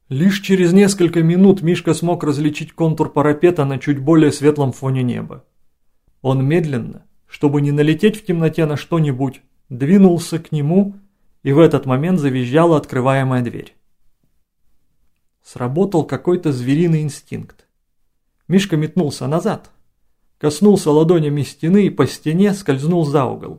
Лишь через несколько минут Мишка смог различить контур парапета на чуть более светлом фоне неба. Он медленно, чтобы не налететь в темноте на что-нибудь, двинулся к нему, и в этот момент завизжала открываемая дверь. Сработал какой-то звериный инстинкт. Мишка метнулся назад, коснулся ладонями стены и по стене скользнул за угол.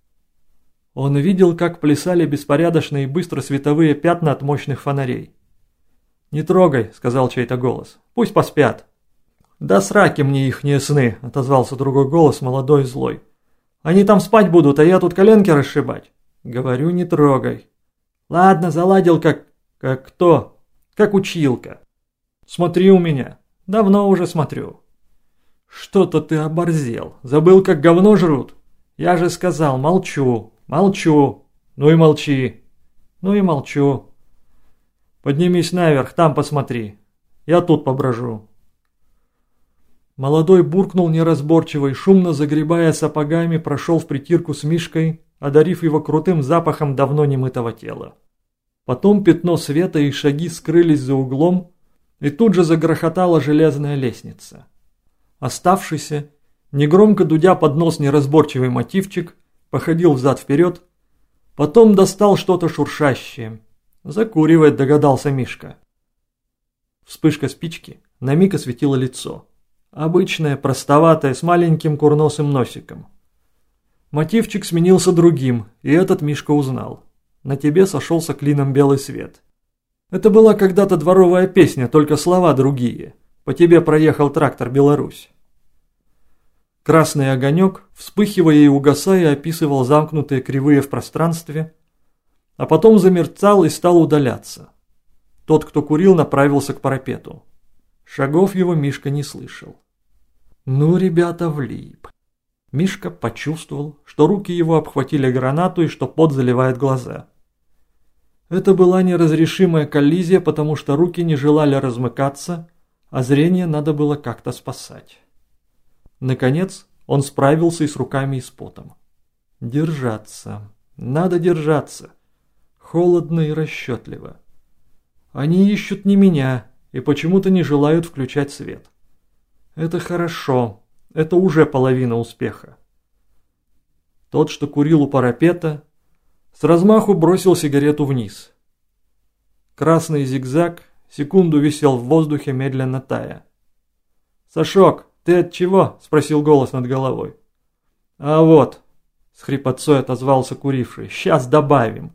Он видел, как плясали беспорядочно и быстро световые пятна от мощных фонарей. «Не трогай», — сказал чей-то голос, — «пусть поспят». «Да сраки мне ихние сны», — отозвался другой голос, молодой и злой. «Они там спать будут, а я тут коленки расшибать». «Говорю, не трогай». «Ладно, заладил как кто? Как училка». «Смотри у меня». «Давно уже смотрю». «Что-то ты оборзел. Забыл, как говно жрут?» «Я же сказал, молчу, молчу». «Ну и молчи». «Ну и молчу». «Поднимись наверх, там посмотри. Я тут поброжу». Молодой буркнул неразборчиво и, шумно загребая сапогами, прошел в притирку с Мишкой, одарив его крутым запахом давно немытого тела. Потом пятно света и шаги скрылись за углом, и тут же загрохотала железная лестница. Оставшийся, негромко дудя под нос неразборчивый мотивчик, походил взад-вперед, потом достал что-то шуршащее. «Закуривает», догадался Мишка. Вспышка спички на миг осветила лицо. Обычное, простоватое, с маленьким курносым носиком. Мотивчик сменился другим, и этот Мишка узнал. На тебе сошелся клином белый свет. Это была когда-то дворовая песня, только слова другие. По тебе проехал трактор «Беларусь». Красный огонек, вспыхивая и угасая, описывал замкнутые кривые в пространстве, а потом замерцал и стал удаляться. Тот, кто курил, направился к парапету. Шагов его Мишка не слышал. Ну, ребята, влип. Мишка почувствовал, что руки его обхватили гранату и что пот заливает глаза. Это была неразрешимая коллизия, потому что руки не желали размыкаться, а зрение надо было как-то спасать. Наконец, он справился и с руками, и с потом. Держаться. Надо держаться. Холодно и расчетливо. Они ищут не меня и почему-то не желают включать свет. Это хорошо. Это уже половина успеха. Тот, что курил у парапета, с размаху бросил сигарету вниз. Красный зигзаг секунду висел в воздухе, медленно тая. «Сашок, ты от чего?» – спросил голос над головой. «А вот», – с хрипотцой отозвался куривший, – «сейчас добавим».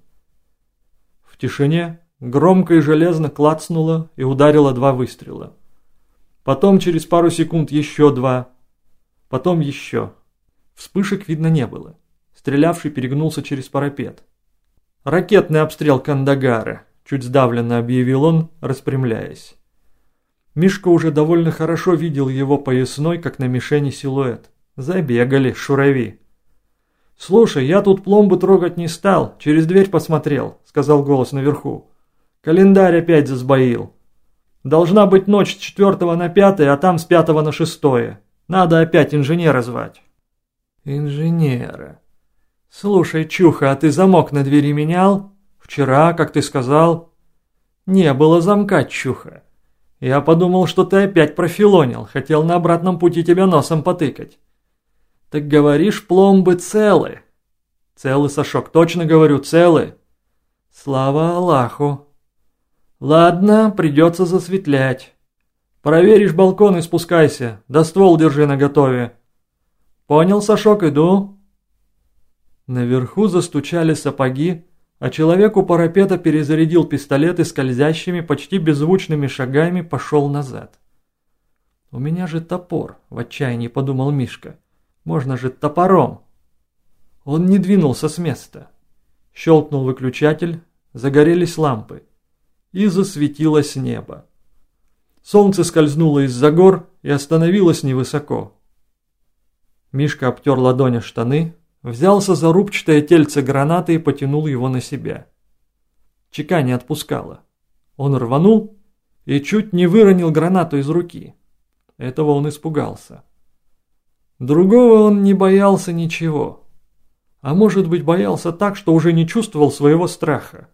В тишине громко и железно клацнуло и ударило 2 выстрела. Потом через пару секунд еще 2. Потом еще. Вспышек видно не было. Стрелявший перегнулся через парапет. «Ракетный обстрел Кандагара», – чуть сдавленно объявил он, распрямляясь. Мишка уже довольно хорошо видел его поясной, как на мишени, силуэт. Забегали, шурави. «Слушай, я тут пломбы трогать не стал, через дверь посмотрел», – сказал голос наверху. «Календарь опять засбоил. Должна быть ночь с 4 на 5, а там с 5 на 6. Надо опять инженера звать». «Инженера. Слушай, Чуха, а ты замок на двери менял? Вчера, как ты сказал». «Не было замка, Чуха. Я подумал, что ты опять профилонил, хотел на обратном пути тебя носом потыкать». «Так говоришь, пломбы целы». «Целы, Сашок, точно говорю, целы». «Слава Аллаху». «Ладно, придется засветлять. Проверишь балкон и спускайся, да ствол держи наготове». «Понял, Сашок, иду». Наверху застучали сапоги, а человек у парапета перезарядил пистолет и скользящими, почти беззвучными шагами пошел назад. «У меня же топор», – в отчаянии подумал Мишка. «Можно же топором». Он не двинулся с места. Щелкнул выключатель, загорелись лампы. И засветилось небо. Солнце скользнуло из-за гор и остановилось невысоко. Мишка обтер ладонью штаны, взялся за рубчатое тельце гранаты и потянул его на себя. Чека не отпускала. Он рванул и чуть не выронил гранату из руки. Этого он испугался. Другого он не боялся ничего. А может быть, боялся так, что уже не чувствовал своего страха.